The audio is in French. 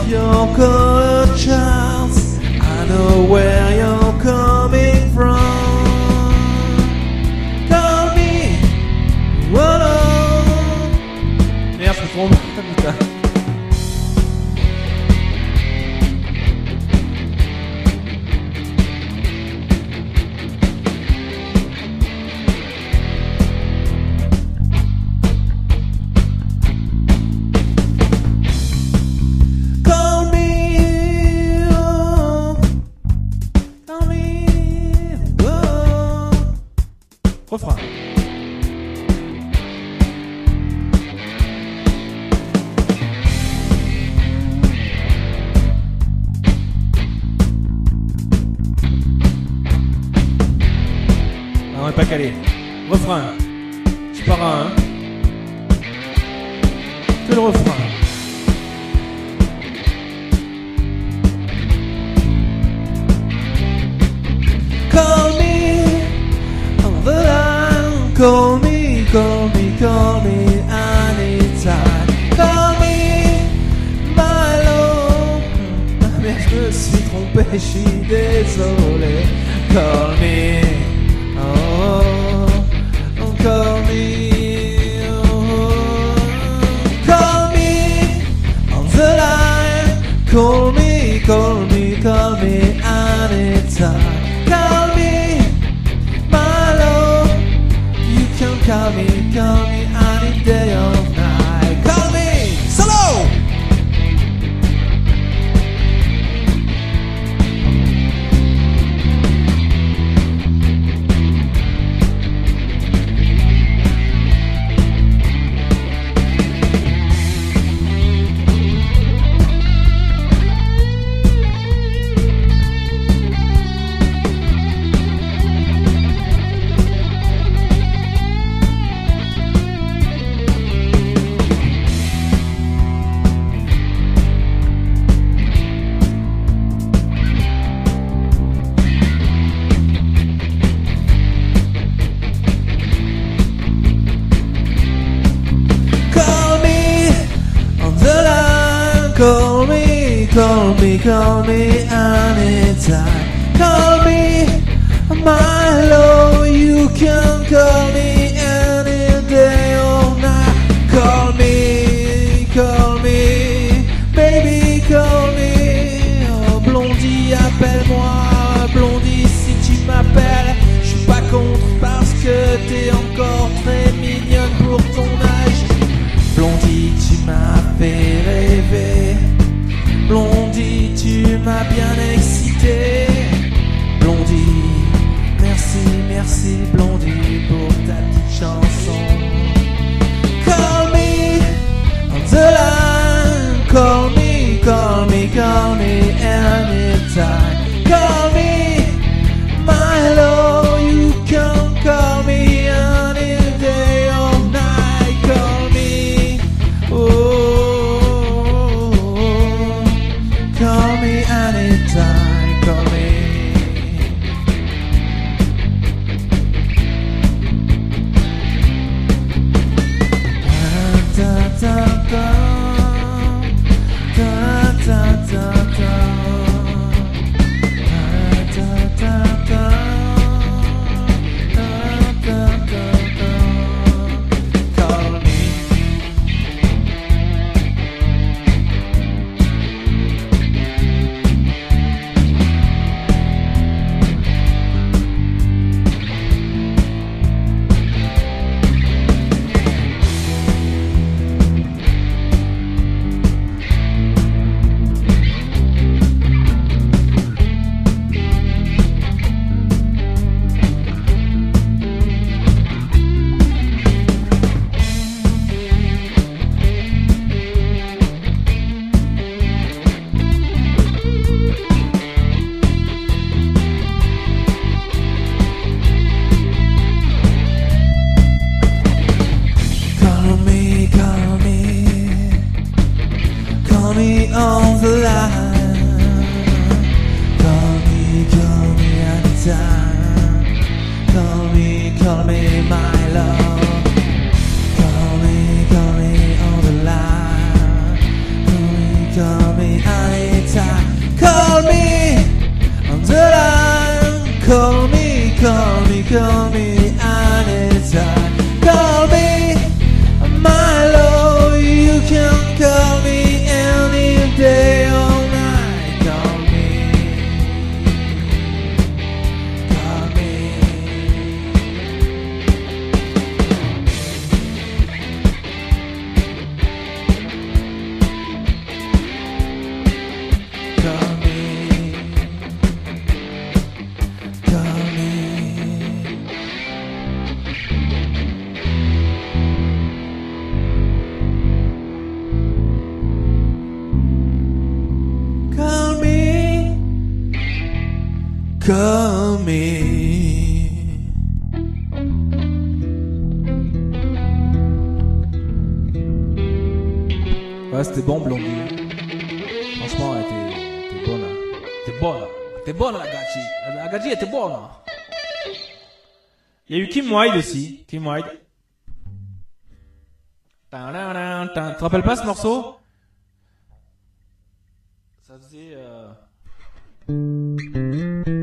your color charts. I know where you're coming from. Call me, whoa. Merde, je me trompe. Putain. Refrain. Ah, on n'est pas calé. Refrain. Je pars à un. Que le refrain. Call me on the line. Call me, call me, call me anytime. Call me, my love. Ah merde, je me suis trompé, je suis désolé. Call me, oh, oh, call me, oh, call me on the line. Call me, call me, call me anytime. Call me, my love. You can call me any day or night. Call me, solo. Call me, call me, call me anytime. Call me, my love. You can call me any day or night. Call me, baby, call me. Oh, Blondie, appelle-moi. Blondie, si tu m'appelles, je suis pas contre parce que t'es encore très mignonne pour ton âge. Blondie, tu m'as fait rêver. Blondie, tu m'as bien excité. Blondie, merci, merci Blondie pour ta petite chanson. Call me on the line. Call me, call me, call me anytime. Call me, my love. You can call me any day or night. Call me, oh, call me anytime, call me. Da, da, da, da, da, da, da. On the line, call me anytime. Call me, my love. Call me on the line. Call me Call me, call me, call me anytime. Call me, my love. You can call me any day or night. Call me, call me. Call me, call me. Call me, call me. Ouais, c'était bon, Blondie. Franchement, t'es bonne. T'es bonne. T'es bonne, la Gachi. La Gachi était bonne. Il y a eu Kim Wilde aussi. Kim Wilde. Tu te rappelles pas ce morceau? Ça faisait...